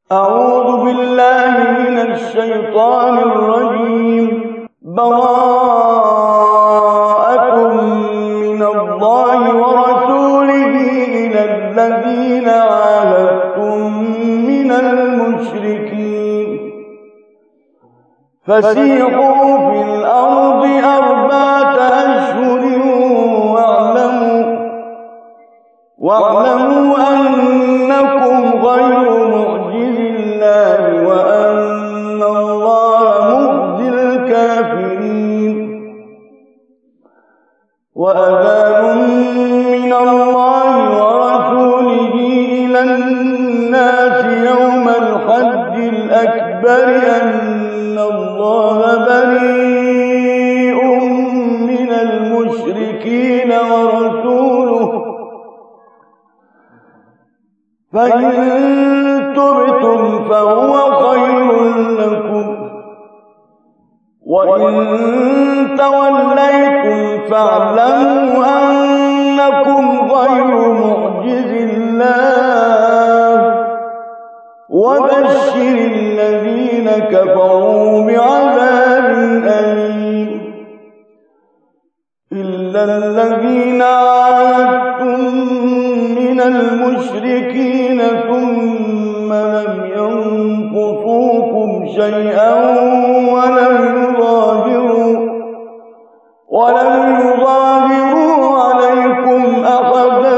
أعوذ بالله من الشيطان الرجيم. براءة من الله ورسوله إلى الذين عاهدتم من المشركين فسيحوا في الأرض 4 أشهر واعلموا أنكم غير معجز الله وأن الله مخزي الكافرين. وأذان من الله ورسوله إلى الناس يوم الحج الأكبر أن الله بريء من المشركين ورسوله فإن تبتم فهو خير لكم وإن توليتم فاعلموا أنكم غير معجز الله وبشر الذين كفروا بعذاب أليم. إلا الذين عاهدتم من المشركين ثم لم ينقصوكم شيئا ولم يظاهروا عليكم أحدا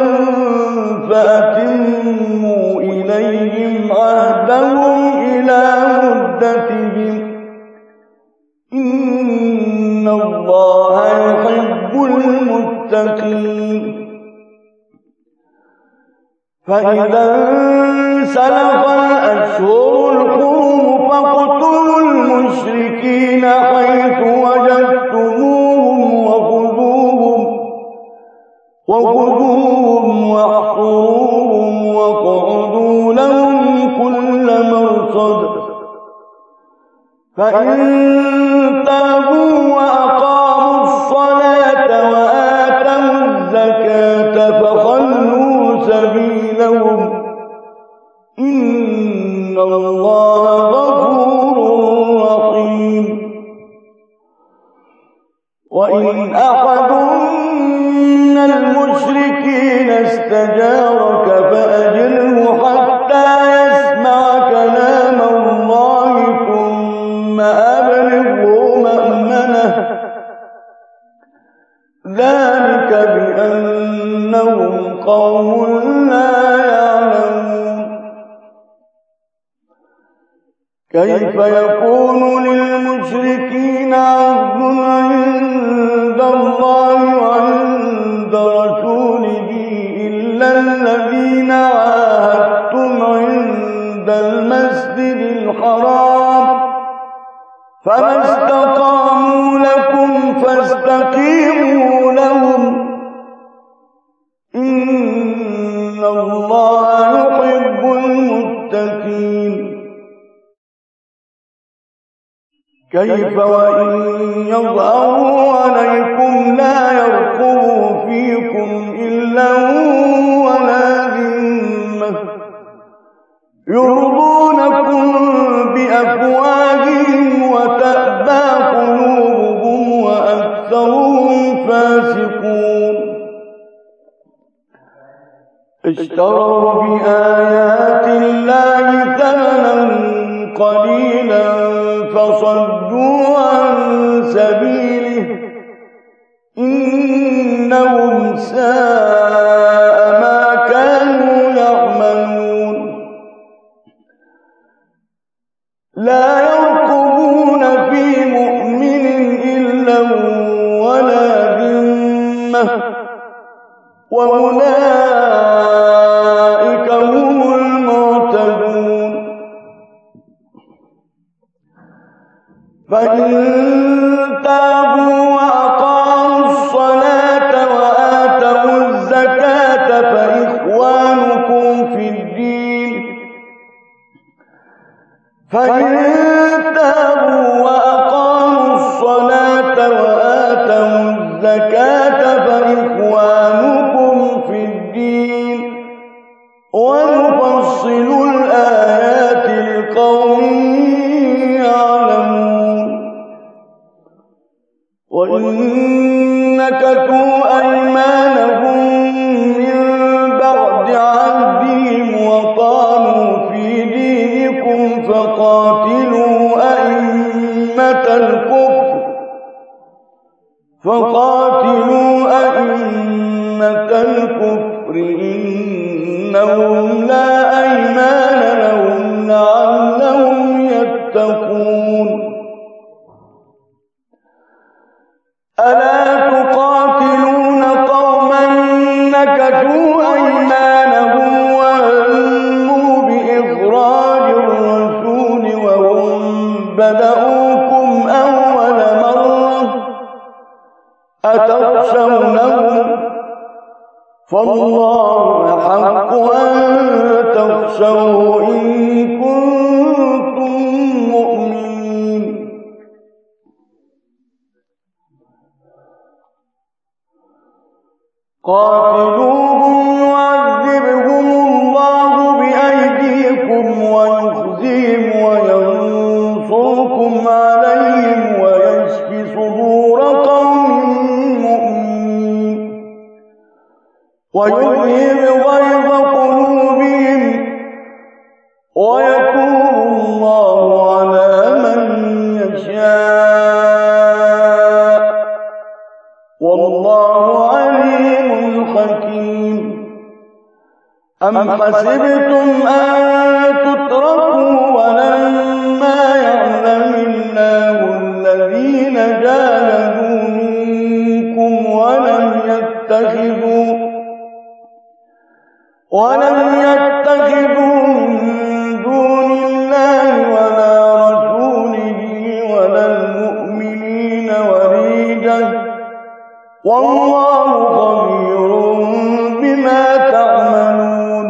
فأتموا إليهم عهدهم إلى مدتهم إن الله يحب المتقين. فإذا انسلخ الأشهر الحرم فاقتلوا المشركين حيث وجدتموهم وخذوهم واحصروهم واقعدوا لهم كل مرصد. فإن تابوا وأقاموا الصلاة وآتوا الزكاة فخلوا سبيلهم إن الله غفور رحيم. وإن أحد من المشركين استجارك فأجره حتى يسمع كلام الله ثم أبلغه مأمنه ذلك بأنهم قوم لا يعلمون. كيف يكون للمشركين عهد عند الله وعند رسوله إلا الذين عاهدتم عند المسجد الحرام فما استقاموا لكم فاستقيموا لهم إن الله يحب المتقين. كيف وإن يظهروا عليكم لا يرقبوا فيكم إلا ولا ذمة يرضونكم بأفواههم وتأبى قلوبهم وأكثرهم فاسقون. اشتروا بآيات الله ثمنا قليلا فصدوا عن سبيله إنهم ساء ما كانوا يعملون. لا يرقبون في مؤمن إلا ولا ذمة وأولئك هم المعتدون. فإن تابوا وأقاموا الصلاة وآتوا الزكاة فإخوانكم في الدين. فإن تابوا وأقاموا الصلاة وآتوا الزكاة فإخوانكم في الدين ونفصل الآيات فقاتلوا أئمة الكفر إنهم لا أيمان لهم لعلهم يتقون ألا تقاتلون قوما نكثوا أيمانهم وهموا بإخراج الرسول وهم بدؤوكم أول مرة أتخشونهم فالله أحق أن تخشوه إن كنتم مؤمنين قاتلوهم يعذبهم الله بأيديكم ويخزيهم وينصركم عليهم ويشف صدور قوم مؤمنين ويذهب غيظ قلوبهم ويتوب الله على من يشاء والله عليم حكيم أم حسبتم أن تتركوا ولما يعلم الله الذين جاهدوا منكم ولم يتخذوا من دون الله ولا رسوله ولا المؤمنين وليجا والله خبير بما تعملون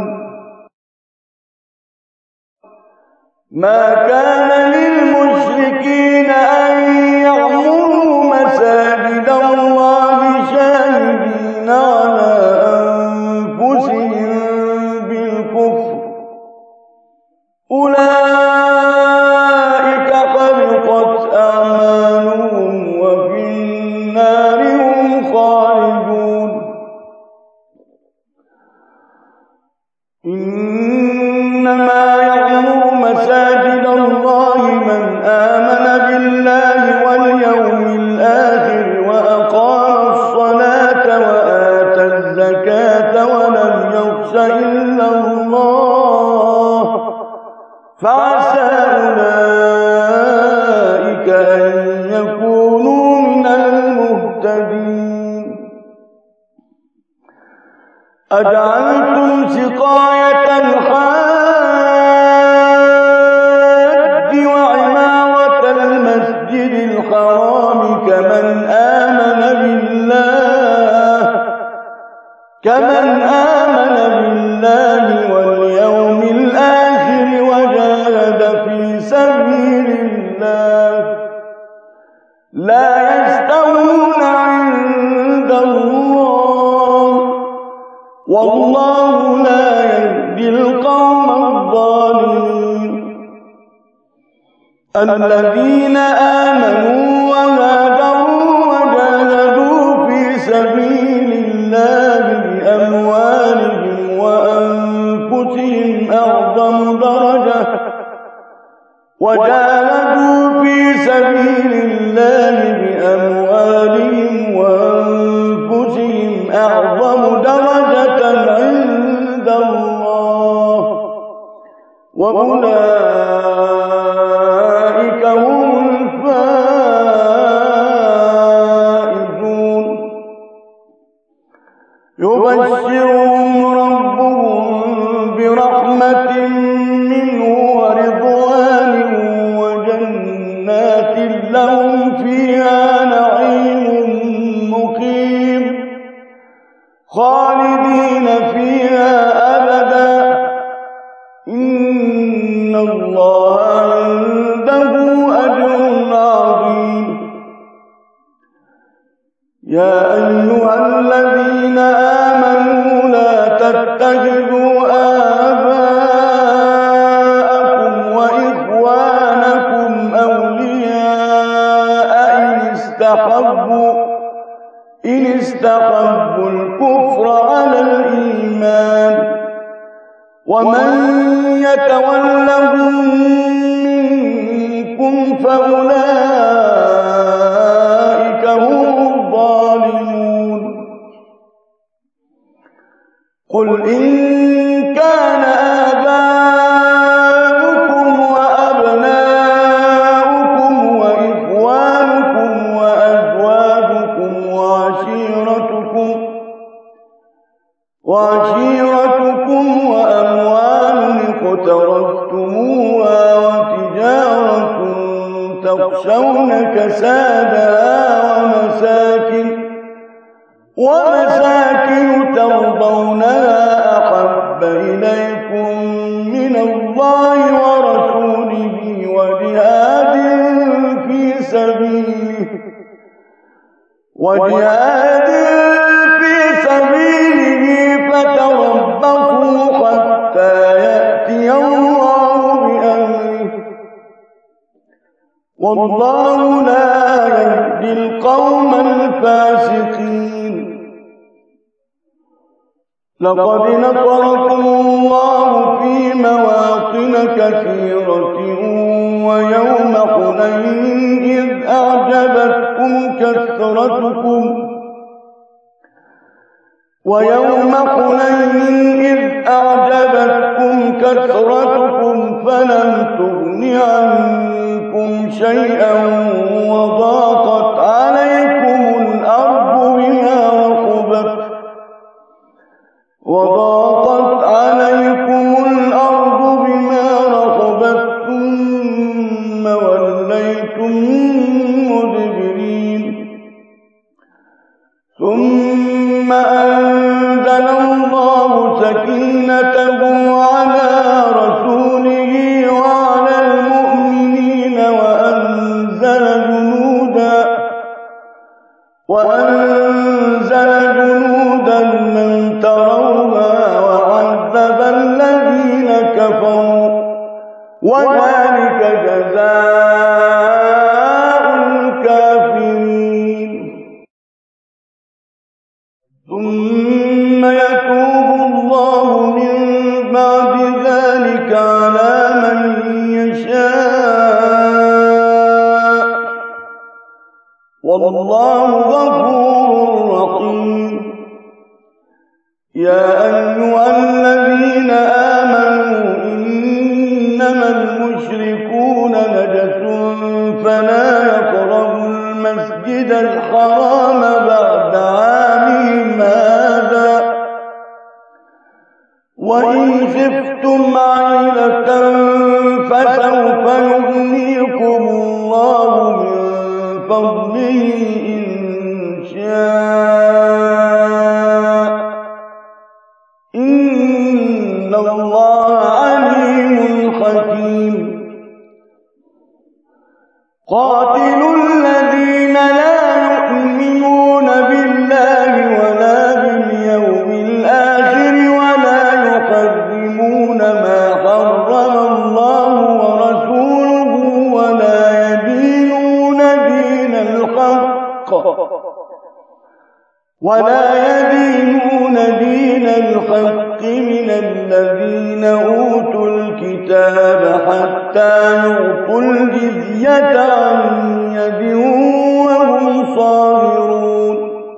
ما كان للمشركين أن يعمروا مساجد الله شاهدين على أنفسهم بالكفر أولئك حبطت أعمالهم وفي النار هم خالدون إنما يعمر مساجد الله من آمن بالله واليوم الآخر وأقام الصلاة وآتى الزكاة ولم يخش إلا الله فعسى أولئك أن يكونوا من المهتدين أجعلتم سقاية الحاج وعمارة المسجد الحرام كمن آمن بالله واليوم الآخر وجاهد في سبيل الله لا يستوون عند الله والله لا يهدي القوم الظالمين الذين آمنوا وهاجروا وجاهدوا في سبيل الله بأموالهم وأنفسهم أعظم درجة عند الله وأولئك هم الفائزون يبشرهم ربهم برحمة منه ورضوان وجنات لهم فيها نعيم مقيم خالدين فيها أبدا إن الله عنده أجر عظيم يا أيها الذين آمنوا لا تتخذوا آباءكم وإخوانكم أولياء إن استحبوا الكفر على الإيمان ومن يتولهم فأولئك هم الظالمون. قل إن كان آباؤكم وأبناؤكم وإخوانكم وأزواجكم وعشيرتكم وأموال اقترفتموها وتجارة تخشون كسادها ومساكن ترضونها أحب إليكم من الله ورسوله وجهاد في سبيله فتربصوا حتى يأتي الله بأمره والله لا يهدي القوم الفاسقين. لقد نصركم الله في مواطن كثيرة ويوم حنين إذ أعجبتكم كثرتكم فلم تغن عنكم شيئا وضاقت عليكم الأرض بما رحبت ثم وليتم مدبرين. ثم أنزل الله سكينته على رسوله وعلى المؤمنين وأنزل جنودا لم تروها وعذب الذين كفروا وذلك جزاء الكافرين. ثم يتوب الله من بعد ذلك على من يشاء والله غفور رحيم. يا أيها الذين آمنوا إنما المشركون نجس فلا يقربوا المسجد الحرام بعد عامهم هذا وإن خفتم عيلة فسوف يغنيكم الله من فضله إن شاء إن الله عليم حكيم. قاتلوا الذين لا يؤمنون بالله ولا باليوم الآخر ولا يحرمون ما حرم الله ورسوله ولا يدينون دين الحق من الذين أوتوا الكتاب حتى يعطوا الجزية عن يد وهم صاغرون.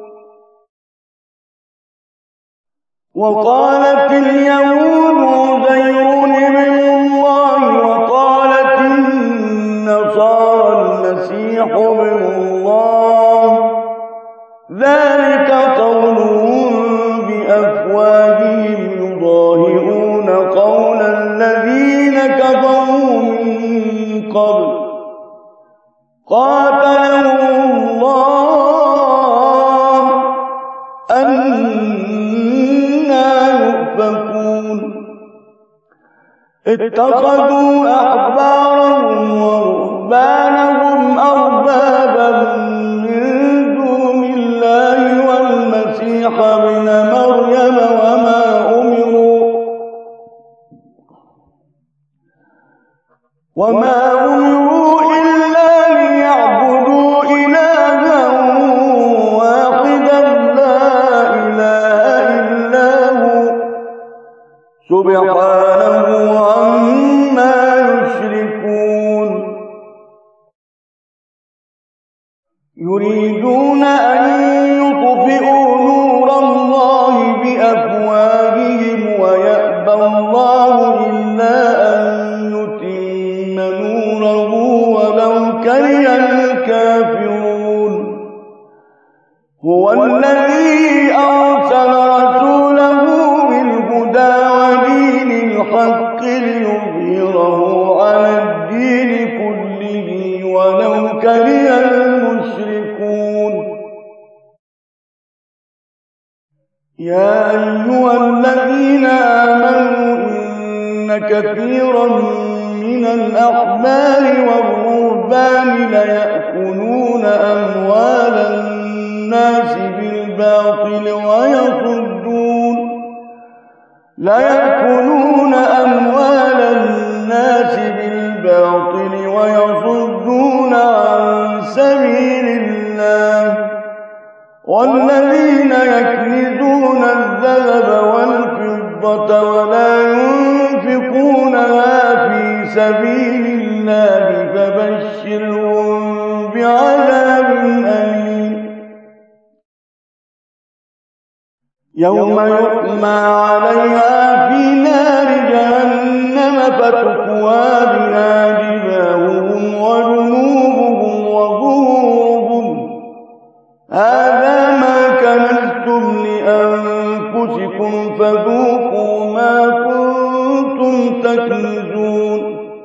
وقالت اليهود عزير ابن الله وقالت النصارى المسيح ابن الله ذلك قولهم بأفواههم يضاهئون قول الذين كفروا من قبل قاتلهم الله أنى يؤفكون. اتخذوا أحبارهم ورهبانهم أربابا من دون الله والمسيح ابن مريم وما أمروا إلا ليعبدوا إلها واحدا لا إله إلا هو سبحانه عما يريدون أن يطفئوا نور الله بأفواههم ويأبى الله إلا أن يتم نوره ولو كره الكافرون. هو الذي أرسل رسوله بالهدى ودين الحق ليظهره على الدين كله ولو كره المشركون. يا أيها الذين آمنوا إن كثيرا من الأحبار والرهبان ليأكلون أموال الناس بالباطل ويصدون عن سبيل الله. والذين يكنزون الذهب والفضة ولا ينفقونها في سبيل الله فبشرهم بعذاب أليم. يوم يحمى عليها في نار جهنم فتكوى بها جباههم وجنوبهم وظهورهم هذا ما كنزتم لأنفسكم فذوقوا ما كنتم تكنزون.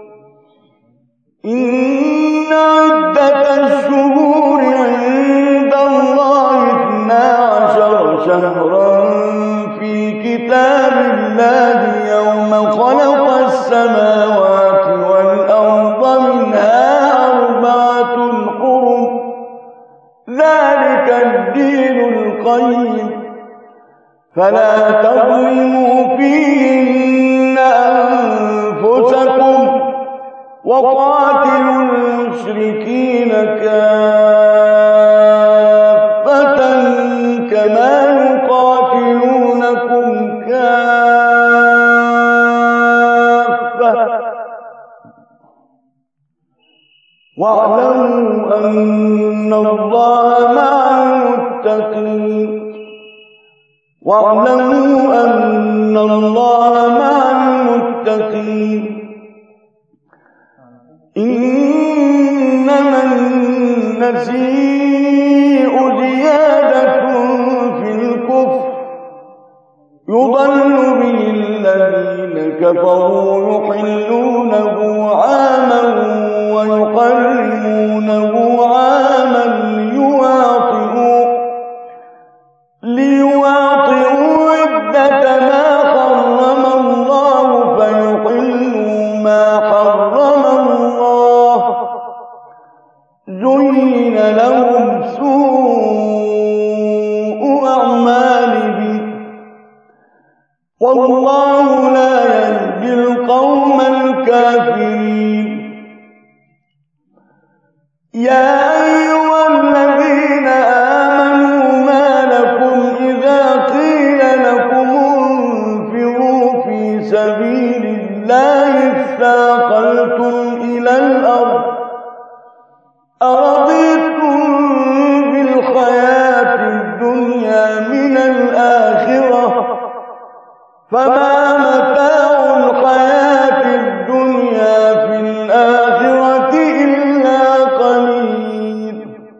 إن عدة الشهور عند الله 12 شهرا في كتاب الله يوم خلق السماوات والأرض منها 4 حرم ذلك الدين القيم فلا تظلموا فيهن أنفسكم وقاتلوا المشركين كافة كما يقاتلونكم كافة واعلموا أن الله مع المتقين. إنما النسيء زيادة في الكفر يضل به الذين كفروا يحلونه عاما ويحرمونه عاما ليواطئوا عدة ما حرم الله فيحلوا ما حرم الله. زين لهم سوء أعمالهم والله لا يهدي القوم الكافرين. يا أيها الذين آمنوا ما لكم إذا قيل لكم انفروا في سبيل الله اثاقلتم إلى الأرض أرضيتم بالحياة الدنيا من الآخرة فما متاع الحياة الدنيا في الآخرة إلا قليل.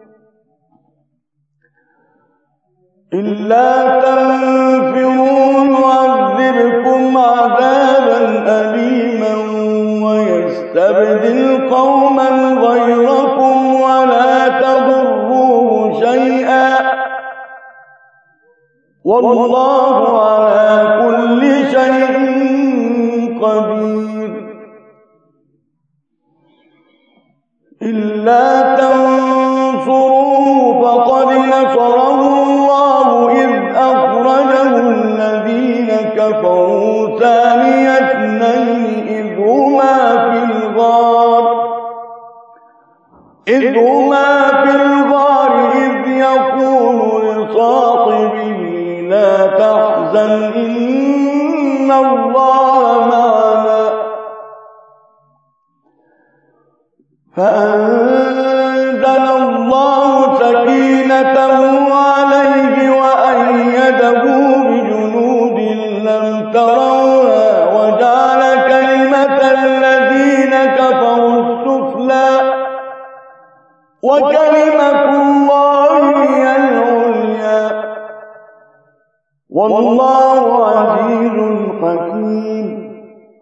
إلا تنفروا يعذبكم عذابا أليما ويستبدل قوما غيركم ولا تضروه شيئا والله على كل شيء قدير. إلا تنصروه فقد نصره الله إذ أخرجه الذين كفروا ثاني اثنين إذ هما في الغار إذ يقول لصاحبه لا تحزن إن الله معنا فأنزل الله سكينته سكينته عليه وأيده بجنود لم تروها وجعل كلمة الذين كفروا السفلى وكلمة الله هي العليا والله عزيز حكيم.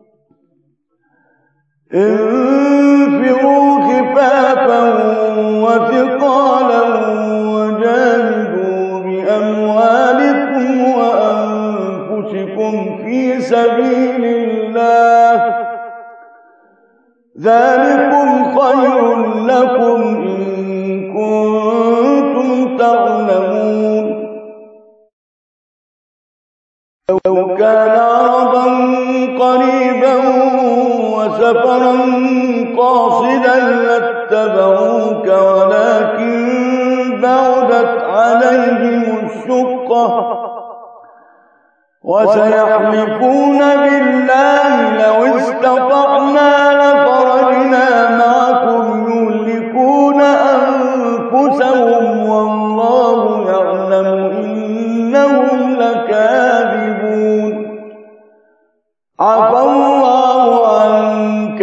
انفروا خفافا وثقالا وجاهدوا بأموالكم وأنفسكم في سبيل الله ذلكم خير لكم إن كنتم تعلمون. لو كان عرضا قريبا وسفرا قاصدا لاتبعوك ولكن بعدت عليهم الشقة وسيحلفون بالله لو استطعنا لخرجنا معكم يهلكون أنفسهم والله يعلم إنهم لكاذبون. عفى الله عنك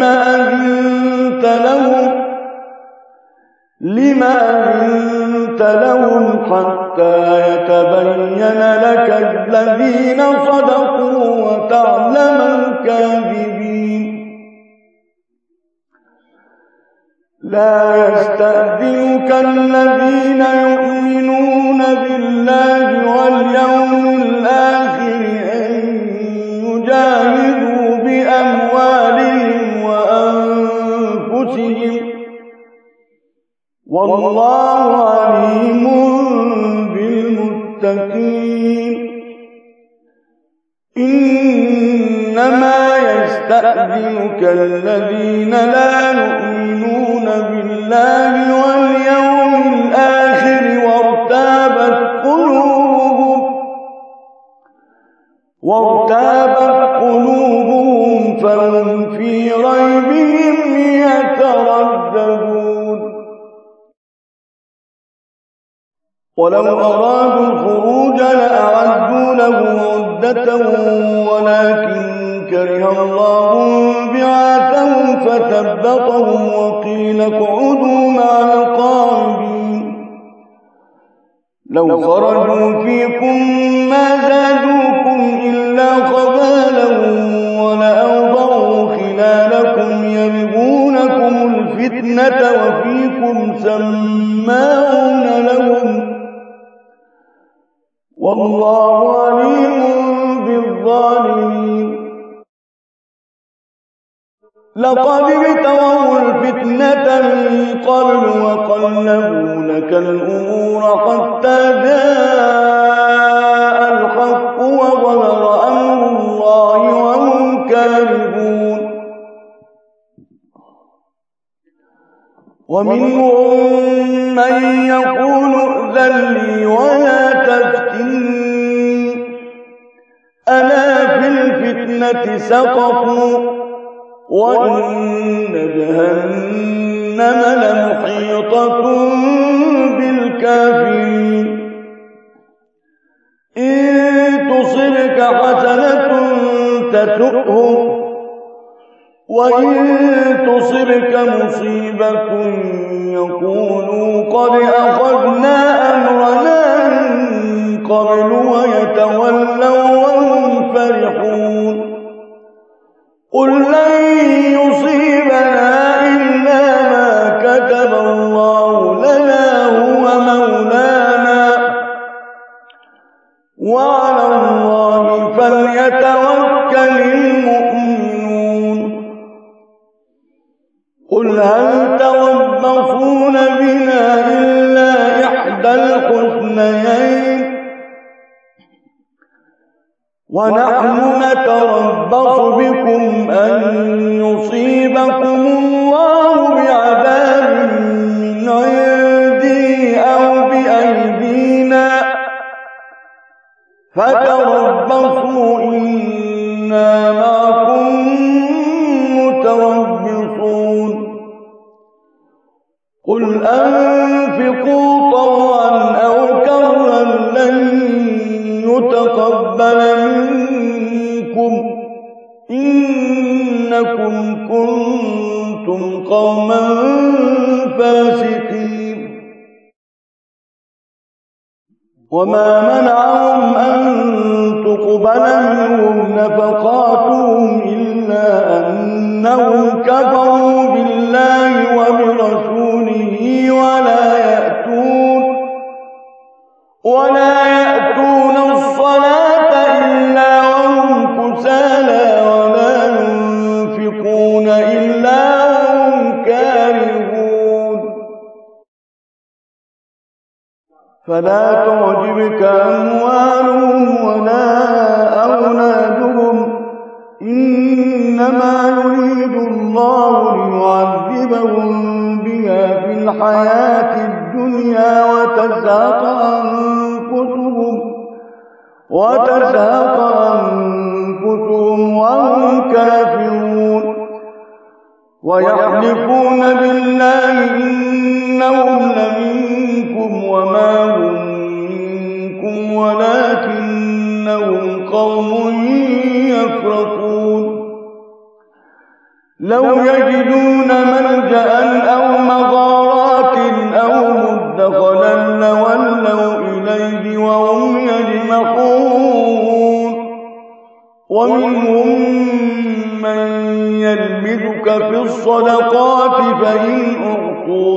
لما أذنت لهم حتى يتبين لك الذين صدقوا وتعلم الكاذبين. لا يستأذنك الذين يؤمنون بالله واليوم الآخر أن يجاهدوا بأموالهم وأنفسهم والله عليم بالمتقين. إنما يستأذنك الذين لا يؤمنون بالله واليوم الآخر وارتابت قلوبهم فهم في ريبهم يترددون. ولو أرادوا الخروج لأعدوا له عدة ولكن كره الله بعاثهم فثبطهم وقيل اقعدوا مع القاعدين. لو خرجوا فيكم ما زادوكم إلا خبالا ولأوضعوا خلالكم يبغونكم الفتنة وفيكم سماعون لهم والله عليم بالظالمين. لقد ابتغوا الفتنة من قبل وقلبوا لك الأمور حتى جاء الحق وظهر أمر الله وهم كارهون. ومنهم من يقول ائذن لي ولا تفتني ألا في الفتنة سقطوا وإن جهنم لمحيطة بالكافرين. إن تصبك حسنة تسؤهم وإن تصبك مصيبة يقولوا قد أخذنا أمرنا من قبل ويتولوا وهم فرحون. قل لن يصيبنا إلا ما كتب الله لنا هو مولانا وعلى الله فليتوكل المؤمنون. قل هل تربصون بنا إلا إحدى الحسنيين ونحن نتربص بكم أن يصيبكم الله بعذاب من عنده أو بأيدينا فتربصوا إنا معكم متربصون. قل أنفقوا طوعا إنكم كنتم قوما فاسقين. وما منعهم أن تقبل منهم نفقاتهم إلا أنهم كفروا بالله وبرسوله ولا يأتون الصلاة إلا وهم كسالى ولا ينفقون إلا وهم كارهون. فلا تعجبك أموالهم ولا أولادهم، إنما يريد الله ليعذبهم بها في الحياة الدنيا وتزهق أنفسهم وهم كافرون. ويحلفون بالله إنهم لمنكم وما هم منكم ولكنهم قوم يفرقون. لو يجدون ملجأ أو مغارات أو مدخلا لولوا إليه وهم يجمحون. ومنهم من يلمزك في الصدقات فإن أعطوا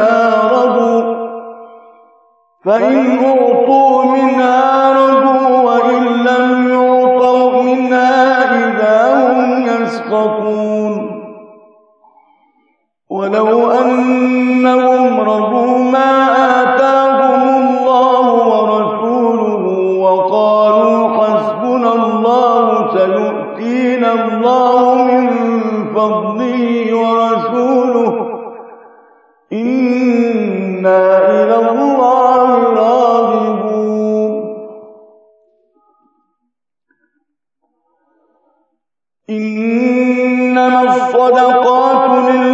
منها رضوا وإن لم يعطوا منها إذا هم يسخطون. ولو أنهم رضوا ما آتاهم الله ورسوله وقالوا حسبنا الله سيؤتينا الله من فضله ورسوله إنا إلى الله راغبون. إنما الصدقات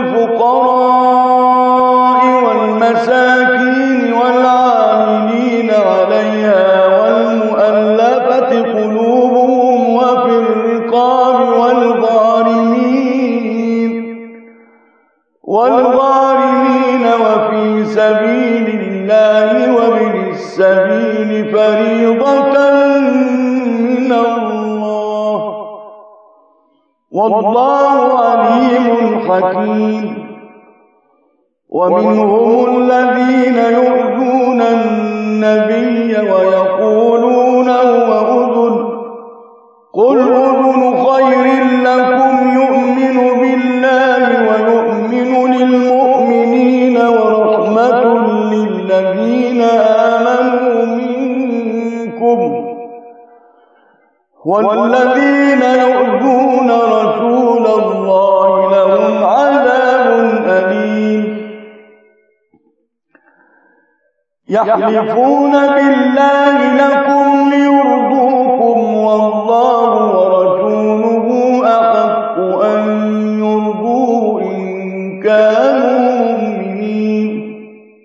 للفقراء والمساكين والعاملين عليها والمؤلفة قلوبهم وفي الرقاب والغارمين وفي سبيل الله وابن السبيل فريضة من الله، والله عليم حكيم. ومنهم الذين يؤذون النبي ويقولون هو أذن، قل أذن خير لكم يؤمن بالله ويؤمن للمؤمنين ورحمة للذين آمنوا منكم، والذين يؤذون رسول الله لهم عذاب أليم. يحلفون بالله لكم ليرضوكم والله ورسوله أحق أن يرضوه إن كانوا مؤمنين.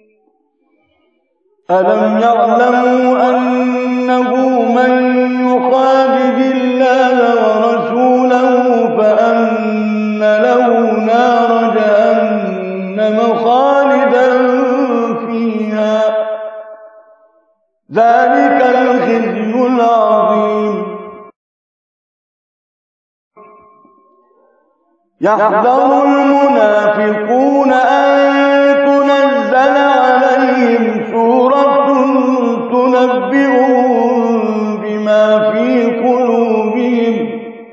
ألم يعلموا أنه من يخالف الله ورسوله فأن له نار جهنم خالدا فيها، ذلك الخزي العظيم. يحذر المنافقون أن تنزل عليهم سورة تنبئهم بما في قلوبهم،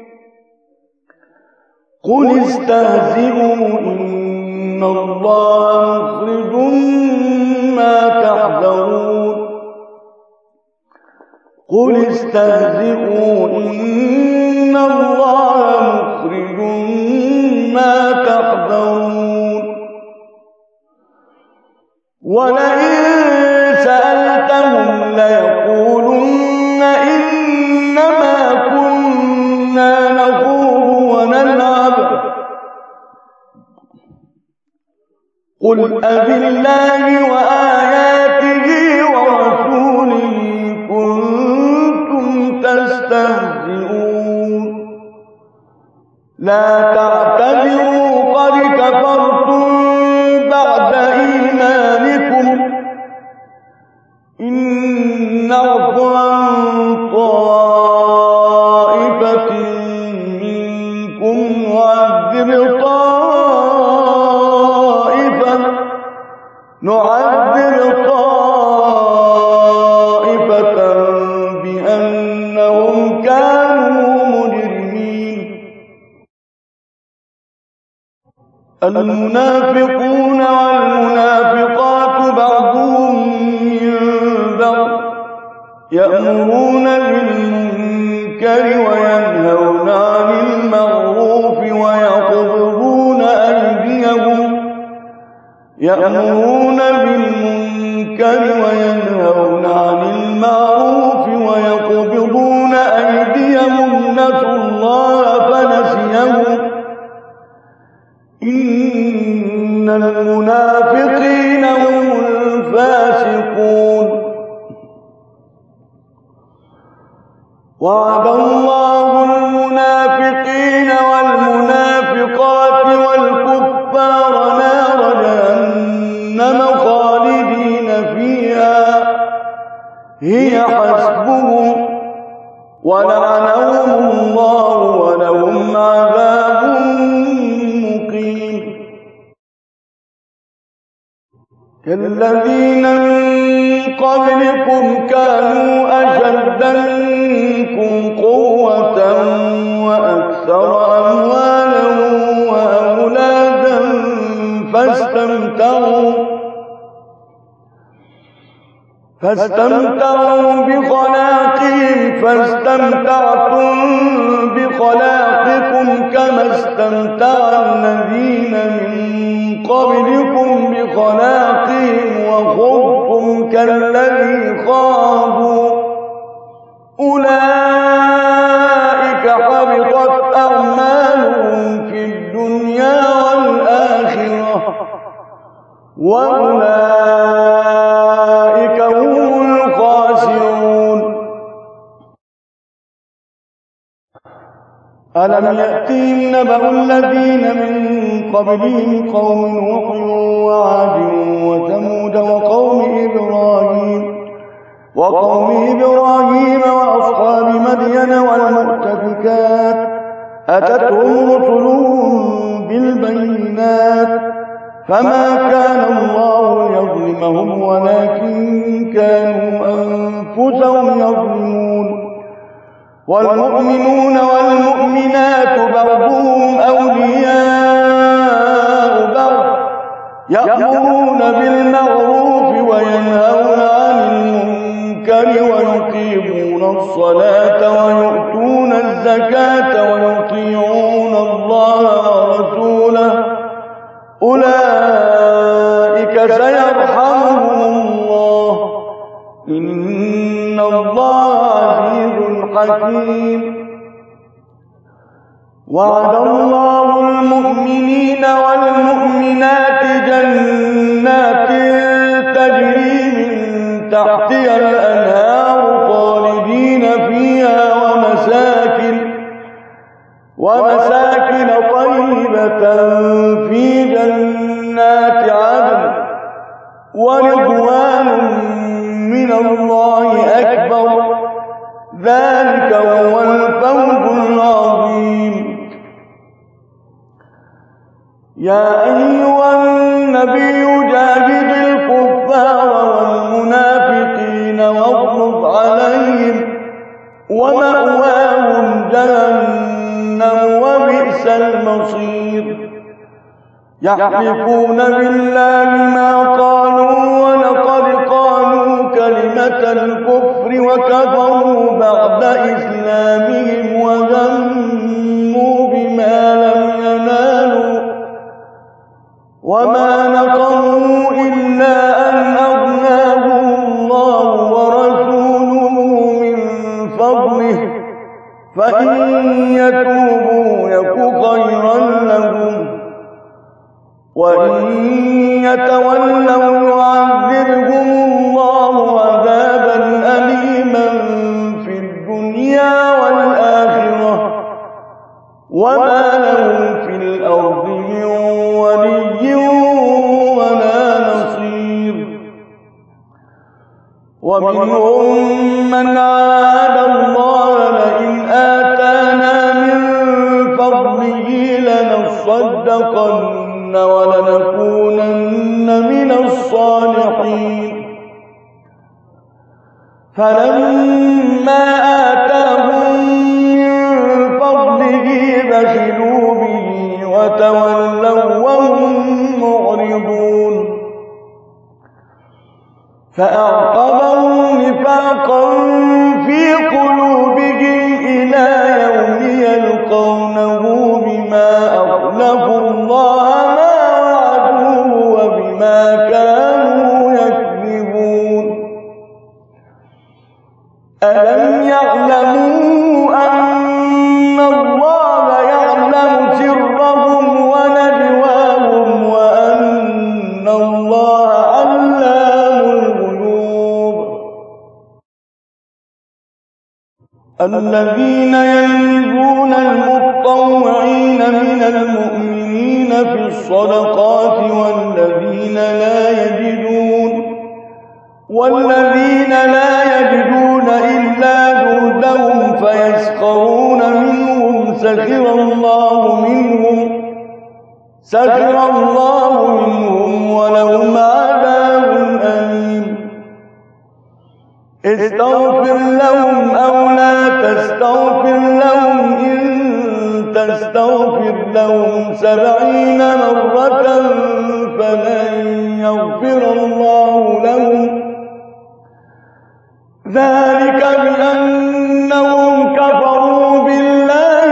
قل استهزئوا إن الله مخرج ما تحذرون. قل استهزئوا إن الله مخرج ما تحذرون. ولئن سألتهم ليقولن إنما كنا نخوض ونلعب، قل أبالله وآياته ورسوله كنتم تستهزئون. لا كفرتم بعد إيمانكم إن نعف عن طائفة منكم نعذب طائفة بأنهم كانوا مجرمين. المنافقون والمنافقات بعضهم من بعض يأمرون بالمنكر وينهون عن المعروف ويقبضون أيديهم نسوا الله فنسيهم إن المنافقين هم الفاسقون. وعد الله المنافقين والمنافقات والكفار نار جهنم خالدين فيها هي حسبهم ولعنهم الله ولهم عذاب مقيم. كالذين من قبلكم كانوا أشد منكم قوة وأكثر أموالا وأولادا فاستمتعوا بخلاقهم فاستمتعتم بخلاقكم كما استمتع الذين من قبلكم بخلاقهم وخضتم كالذي خاضوا أولئك حبطت أعمالهم في الدنيا والآخرة وأولئك هم الخاسرون. ألم يأتهم نبأ الذين من قبلهم قوم نوح وعاد وثمود وقوم إبراهيم وأصحاب مدين والمؤتفكات أتتهم رسلهم بالبينات فما كان الله ليظلمهم ولكن كانوا أنفسهم يظلمون. والمؤمنون والمؤمنات بعضهم أولياء بعض يأمرون بالمعروف وينهون عن المنكر ويقيمون الصلاة ويؤتون الزكاة ويطيعون الله ورسوله أولئك سيرحمهم الله إن الله عزيز حكيم. وعد الله المؤمنين والمؤمنات جنات تجري من تحتها الأنهار خالدين فيها ومساكن طيبة في جنات عدن ورضوان من الله أكبر ذلك هو الفوز العظيم. يا أيها النبي جاهد الكفار والمنافقين واغلظ عليهم ومأواهم جهنم وبئس المصير. يحلفون بالله ما قالوا ولقد قالوا كلمة الكفر وكفروا بعد إسلامهم وذموا بما لم ينالوا وما نقموا إلا أن أغناهم الله ورسوله من فضله فإن يتوبوا يك خيرا لهم وإن يتولوا يعذبهم الله عذابا أليما في الدنيا والآخرة وما لهم في الأرض من ولي ومنهم من عاهد الله لئن آتانا من فضله لنصدقن ولنكونن من الصالحين فلما آتاهم من فضله بخلوا به وتولوا وهم معرضون فأعقبهم نفاقا في قلوبهم إلى يوم يلقونه بما أخلفوا الله ما وعدوه وبما كانوا يكذبون ألم يعلموا أن الله يعلم سرهم ونجواهم وأن الله علام الغيوب الذين يلمزون المطوعين من المؤمنين في الصدقات والذين لا يجدون إلا جهدهم فيسخرون منهم سخر الله منهم ولهم عذاب أليم استغفر لهم أو لا تستغفر لهم إن تستغفر لهم 70 مرة فلن يغفر الله لهم ذلك بأنهم كفروا بالله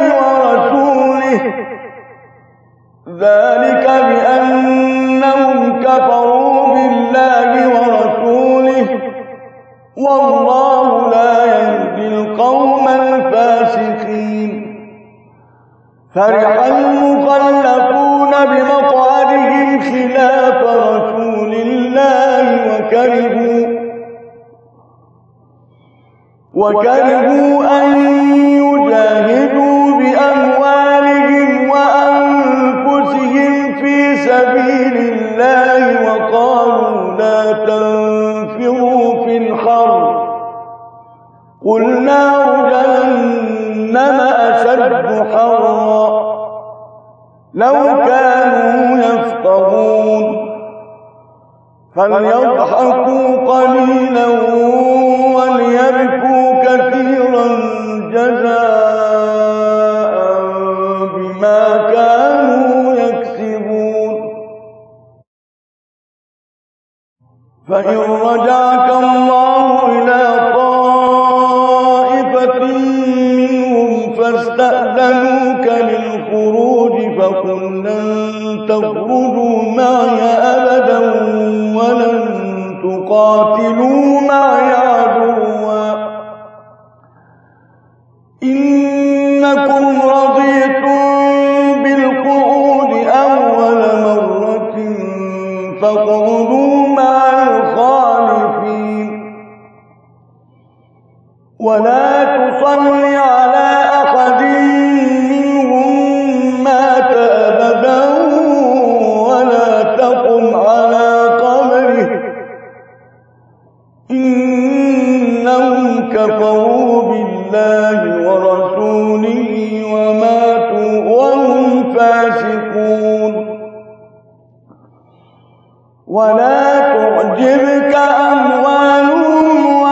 ورسوله والله لا يهدي القوم الفاسقين فرح المخلفون بمقعدهم خلاف رسول الله وكرهوا أن يجاهدوا بأموالهم وأنفسهم في سبيل الله وقالوا لا تنفروا في الحر قل نار جهنم أشد حرا لو كانوا يفقهون فليضحكوا قليلا وليبكوا كثيرا جزاء بما كانوا يكسبون فإن رجعك الله إلى طائفة منهم فاستأذنوك للخروج فقل لن تخرجوا معي أبدا ولن تقاتلوا معي عدوا إنكم رضيتم بالقعود أول مرة فاقعدوا مع الخالفين ولا تصل على أحد منهم مات أبدا ولا تقم على قبره إنهم كفروا بالله ورسوله وماتوا وهم فاسقون ولا تعجبك أموالهم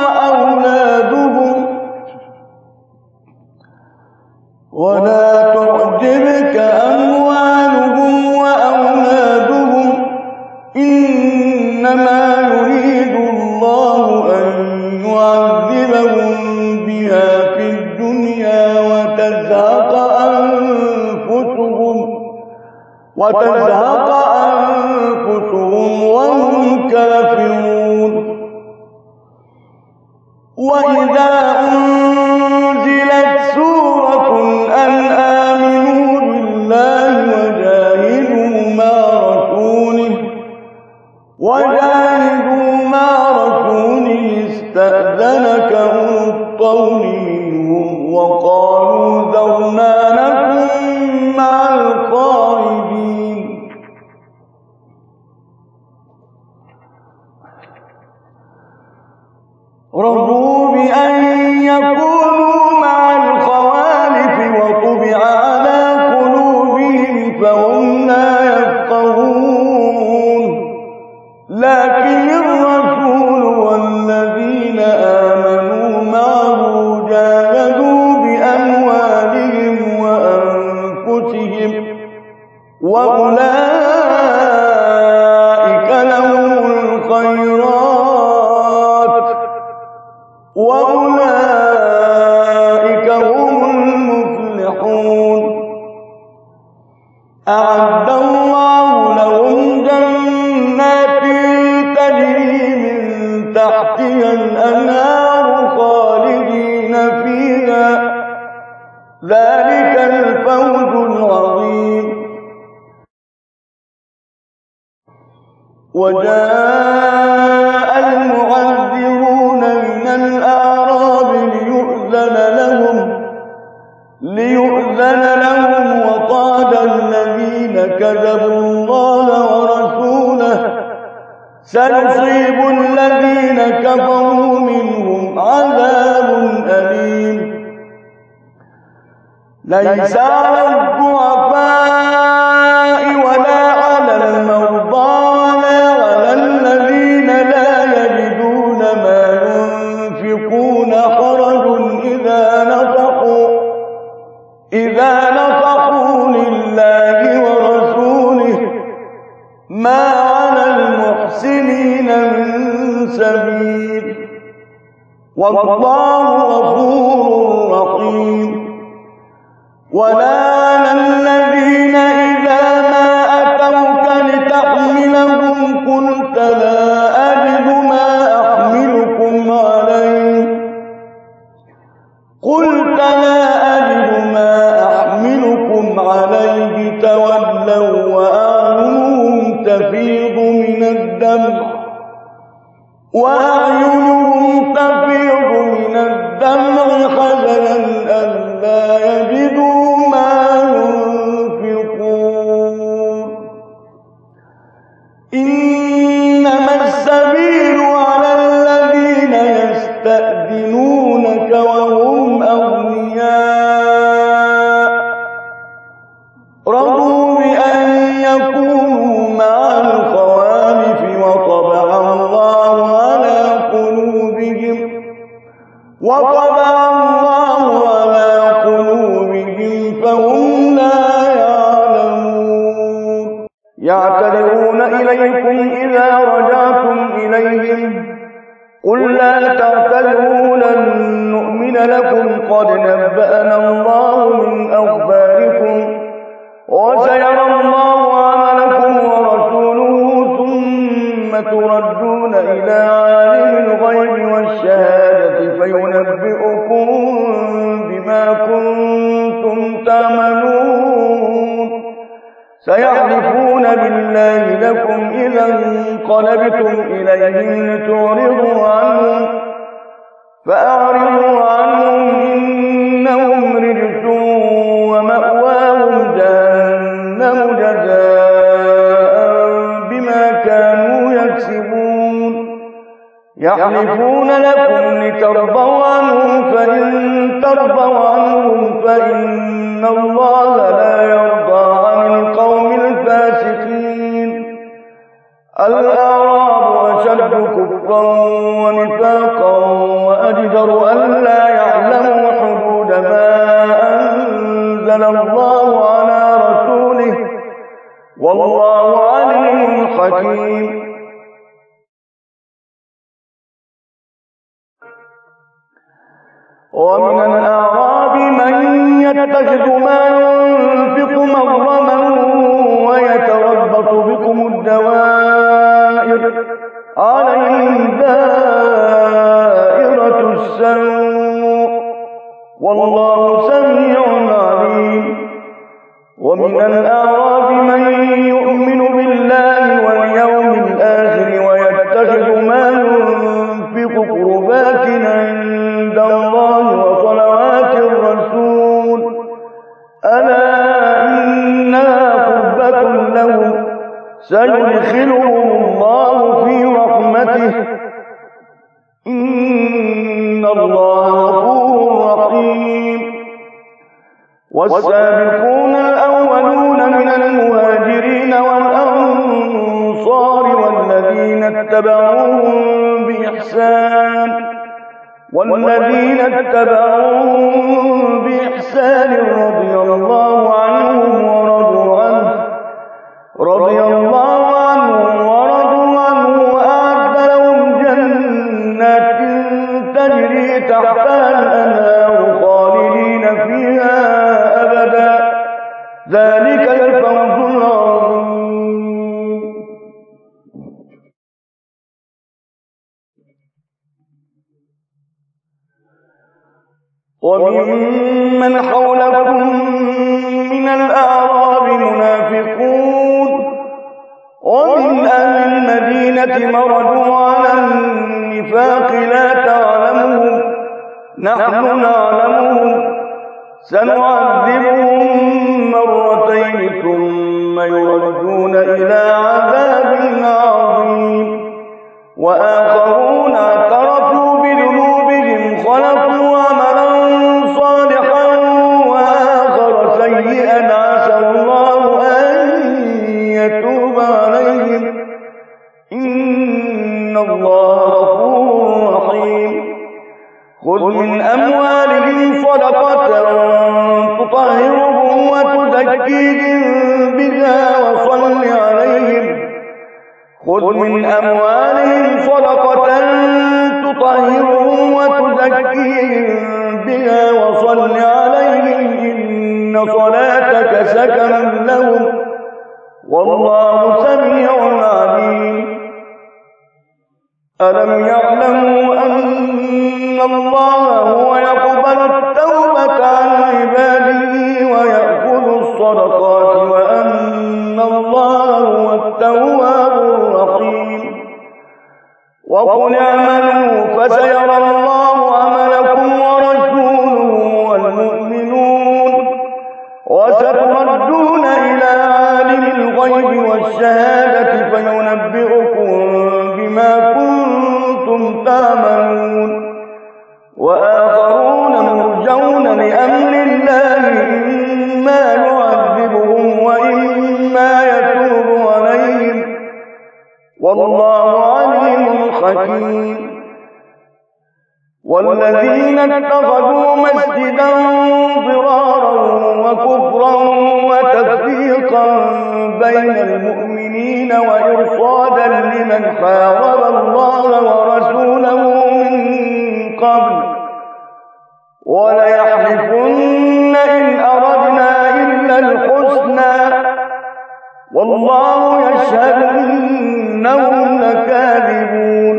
وأولادهم إنما يريد الله أن يعذبهم بها في الدنيا وتزهق أنفسهم وهم كافرون وإذا أنزلت سورة أن آمنوا بالله وجاهدوا مع رسوله استأذنك أولو الطول منهم وقالوا ذرنا نكن مع القاعدين رضوا بأن يكونوا مع الخوالف وطبع على قلوبهم فهم لا يفقهون لكن الرسول والذين آمنوا معه جاهدوا بأموالهم وأنفسهم وأولئك لهم الخيرات وأولئك هم المفلحون أعد الله لهم جنات تجري من تحتها الأنهار خالدين فيها ذلك الفوز العظيم وجاء المعذرون من الأعراب ليؤذن لهم وقال الذين كذبوا الله ورسوله سيصيب الذين كفروا منهم عذاب أليم ليس على الضعفاء ولا على المرضى ولا على الذين لا يجدون ما ينفقون حرج إذا نصحوا لله ورسوله ما على المحسنين من سبيل والله غفور رحيم ولا على الذين إذا ما أتوك لتحملهم قلت لا أجد ما أحملكم عليه تولوا وأعينهم تفيض من الدمع حزنا ألا يجدوا ما ينفقون إنما السبيل على الذين يستأذنونك وهم أغنياء رضوا بأن يكونوا مع الخوالف وطبع الله على قلوبهم فهم لا يعلمون يعتذرون إليكم إذا رجعتم إليهم قل لا تعتذروا لن نؤمن لكم قد نبأنا الله من أخباركم وسيرى الله عملكم ورسوله ثم تردون إلى عالم الغيب والشهادة فينبئكم بما كنتم تعملون سيحلفون بالله لكم إذا انقلبتم إليهم لتعرضوا عنهم فأعرضوا عنهم إنهم رجس ومأواهم جهنم جزاء بما كانوا يكسبون يحلفون لكم لترضوا عنهم فإن ترضوا عنهم فإن الله لا يرضى عن القوم الفاسقين الأعراب أشد كفرا ونفاقا وأجدر ألا يعلموا حدود ما أنزل الله على رسوله والله عليم حكيم ومن الأعراب من يتخذ ما ينفق مغرما ويتربص بكم الدوائر عليهم دائرة السوء والله سميع عليم ومن الأعراب من يؤمن بالله واليوم الآخر ويتخذ ما ينفق قربات عند الله وصلوات الرسول ألا إنها قربة لهم سيدخلهم الله في رحمته إن رحيم. والسابقون الأولون من المهاجرين والأنصار والذين اتبعوهم بإحسان رضي الله عنهم ورضوا عنه وأعد لهم جنات تجري تحتها الأنهار خالدين فيها أبدا ذلك الفوز العظيم. وممن حولكم من الأعراب منافقون ومن أهل المدينة مردوا على النفاق لا تعلمهم نحن نعلمهم سنعذبهم مرتين ثم يردون إلى عذاب عظيم. وآخرون اعترفوا بذنوبهم خلقوا عملا صالحا وآخر سيئا عسى الله أن يتوب عليهم إن الله غفور رحيم. خذ من أموالهم صدقة تطهرهم وتزكيهم بها وصل عليهم إن صلاتك سكن لهم والله سميع عليم. ألم يعلموا أن الله هو يقبل التوبة عن عباده ويأخذ الصدقات وأن الله هو التواب الرحيم. وقل اعملوا فسيرى الله عملكم ورسوله والمؤمنون وستردون إلى عالم الغيب والشهادة فينبئكم بما كنتم تعملون. وآخرون مرجون لأمر الله إما يعذبهم وإما يتوب عليهم والله عليم حكيم. والذين اتخذوا مسجدا ضرارا وكفرا وتفريقا بين المؤمنين وإرصادا لمن حارب الله ورسوله من قبل وليحلفن إن أردنا إلا الحسنى والله يشهد إنهم لكاذبون.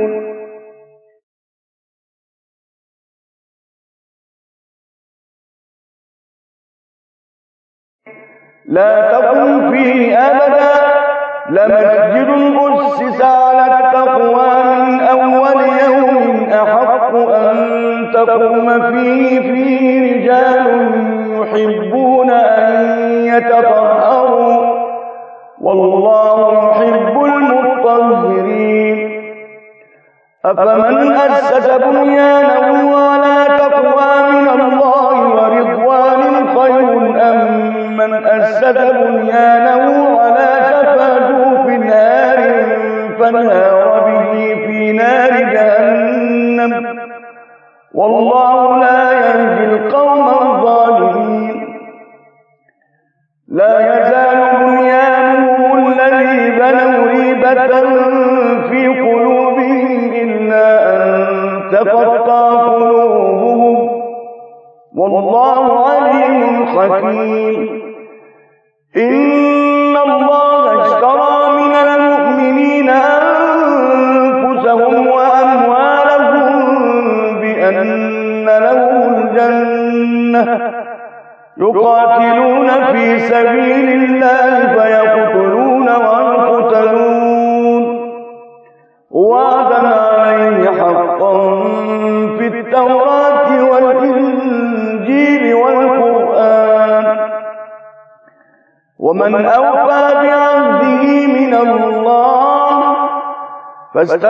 لا تقم فيه أبدا لمسجد أسس على التقوى من أول يوم أحق أن تقوم فيه رجال يحبون أن يتطهروا والله يحب المطهرين. أفمن أسس بنيانه على تقوى من الله ورضوان خير أم من أسس بنيانه على شفا جوف نار فانهار به في نار جهنم والله لا يهدي القوم الظالمين. لا يزال بنيانهم الذي بنوا ريبة في قلوبهم إلا أن تقطع قلوبهم والله عليم حكيم. إن الله اشترى من المؤمنين أنفسهم وأموالهم بأن لهم الجنة يقاتلون في سبيل الله فيقتلون ويقتلون وعدا عليه حقا في التوراة والإنجيل والقرآن ومن أوفى بعهده من الله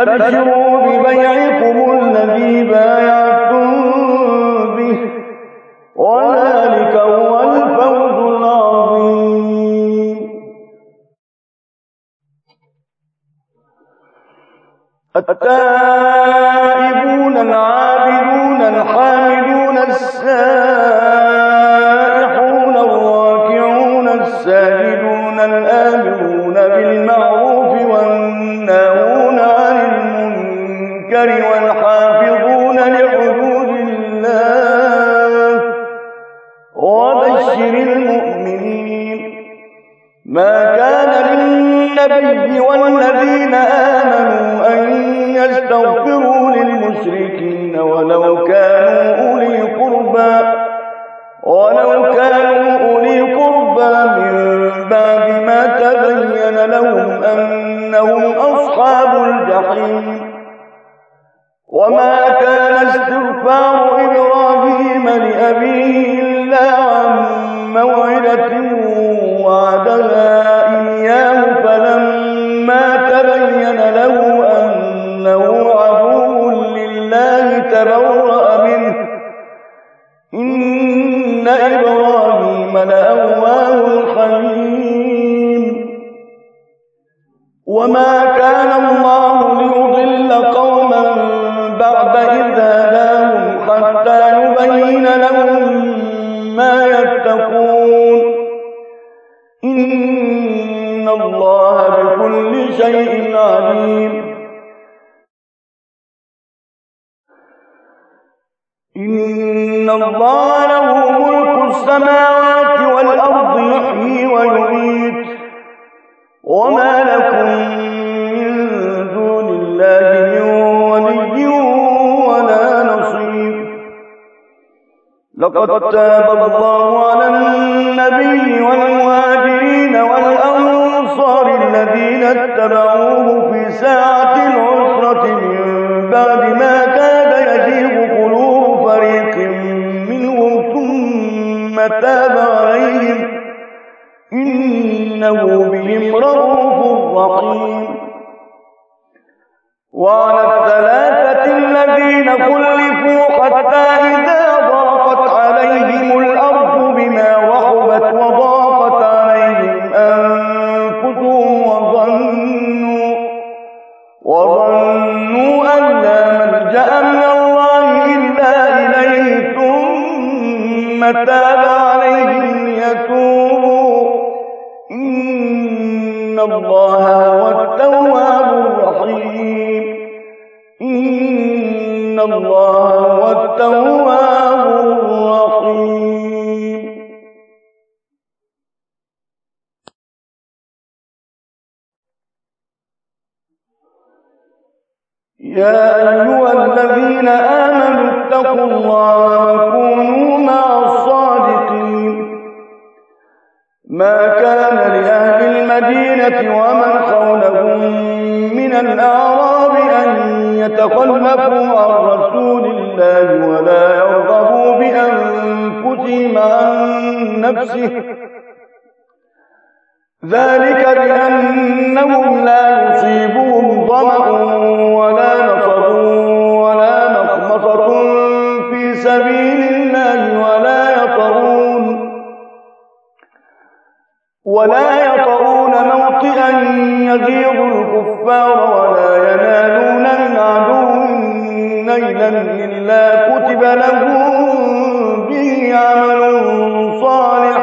فاستبشروا ببيعكم الذي بايعتم به وذلك هو الفوز العظيم. التائبون العابدون الحامدون السائحون الراكعون الساجدون الآمرون بالمعروف والناهون عن المنكر والحافظون لحدود الله وبشر المؤمنين. ما كان للنبي والذين آمنوا أن يستغفروا للمشركين ولو كانوا أولي قربى من بعد ما تبين لهم أنهم أصحاب الجحيم. وما كان استغفار إبراهيم لأبيه إلا عن موعدة وعدها إياه فلما تبين له أنه عدو لله تبرأ منه إن إبراهيم لأواه حليم. وما كان الله ليضل قوما بعد إذ هداهم حتى يبين لهم ما يتقون إن الله بكل شيء عليم. إن الله له ملك السماوات والأرض يحيي ويميت وما لكم من دون الله من ولي ولا نصير. لقد تاب الله على النبي والمهاجرين والأنصار الذين اتبعوه في ساعة العسرة من بعد ما كاد يزيغ قلوب فريق منهم ثم تاب عليهم إنه بهم رءوف رحيم. وعلى الثلاثة الذين خلفوا حتى إذا ضاقت عليهم الأرض بما رحبت وضاقت عليهم أنفسهم وظنوا أن لا ملجأ من الله إلا إليه ثم تاب عليهم ليتوبوا إن الله هو التواب الرحيم. إن الله هو التواب الرحيم. يا أيها الذين آمنوا اتقوا الله وكونوا مع الصادقين. ما كان لأهل المدينة ومن حولهم من الأعراب أن يتخلفوا عن رسول الله ولا يرغبوا بأنفسهم عن نفسه ذلك بأنهم لا يصيبهم ظمأ ولا نصب ولا مخمصة في سبيل الله ولا يطؤون موطئا يغيظ الكفار ولا ينالون من عدو نيلا إلا كتب لهم به عمل صالح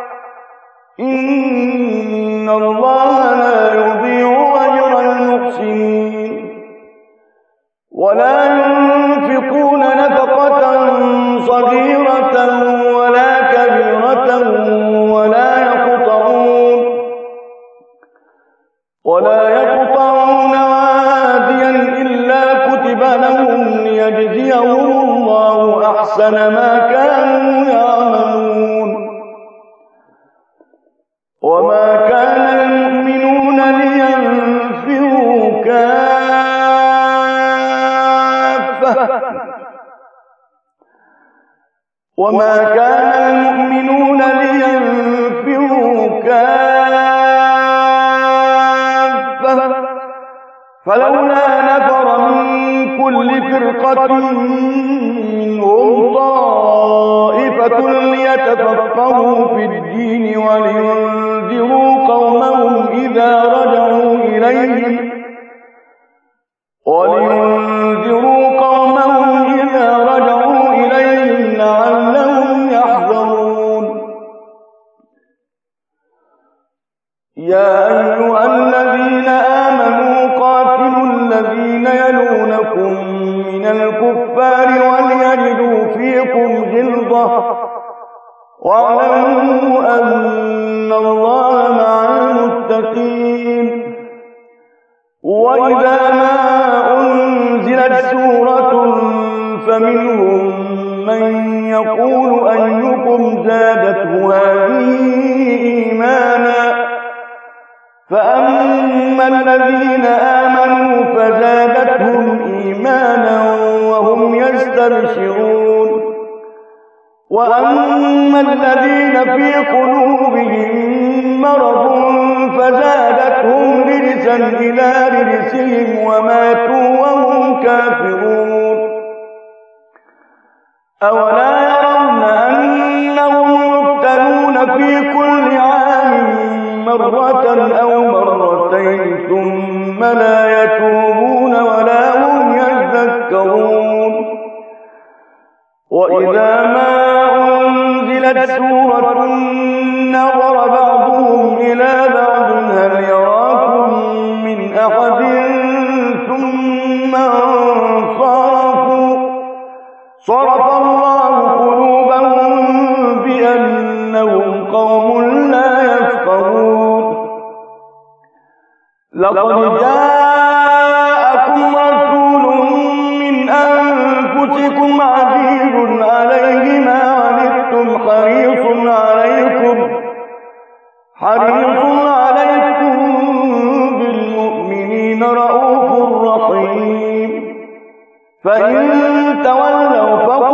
إن الله لا يضيع أجر المحسنين. ولا ينفقون نفقة صغيرة ولا كبيرة ولا يقطعون واديا إلا كتب لهم ليجزيهم الله أحسن ما كانوا يعملون. وما كان المؤمنون لينفروا كافة فلولا نفر من كل فرقة منهم طائفة طائفة ليتفقهوا في الدين ولينذروا قومهم إذا رجعوا إليهم لعلهم يحذرون. يا أيها الذين آمنوا قاتلوا الذين يلونكم من الكفار وليجدوا فيكم غلظة واعلموا أن الله مع المتقين. وإذا ما أنزلت سورة فمنهم من يقول أيكم زادته هذه إيمانا فأما الذين آمنوا فزادتهم إيمانا وهم يستبشرون وأما الذين في قلوبهم مرض فزادتهم رجسا إلى رجسهم وماتوا وهم كافرون. أولا يرون أنهم يفتنون في كل عام مرة أو مرتين ثم لا يتوبون ولا هم يذكرون. وإذا ما أنزلت سورة نظر بعضهم إلى بعض هل يراكم من أحد ثم انصرفوا صرف الله قلوبهم بأنهم قوم لا يفقهون. لقد جاءكم رسول من أنفسكم عزيز عليه ما عنتم حريص عليكم بالمؤمنين رءوف رحيم. فإن تولوا